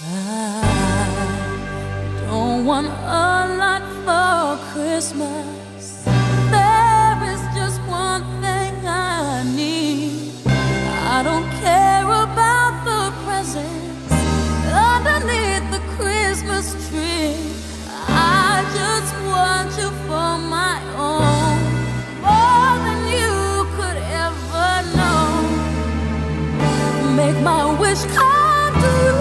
I don't want a lot for Christmas. There is just one thing I need. I don't care about the presents underneath the Christmas tree. I just want you for my own, more than you could ever know. Make my wish come true.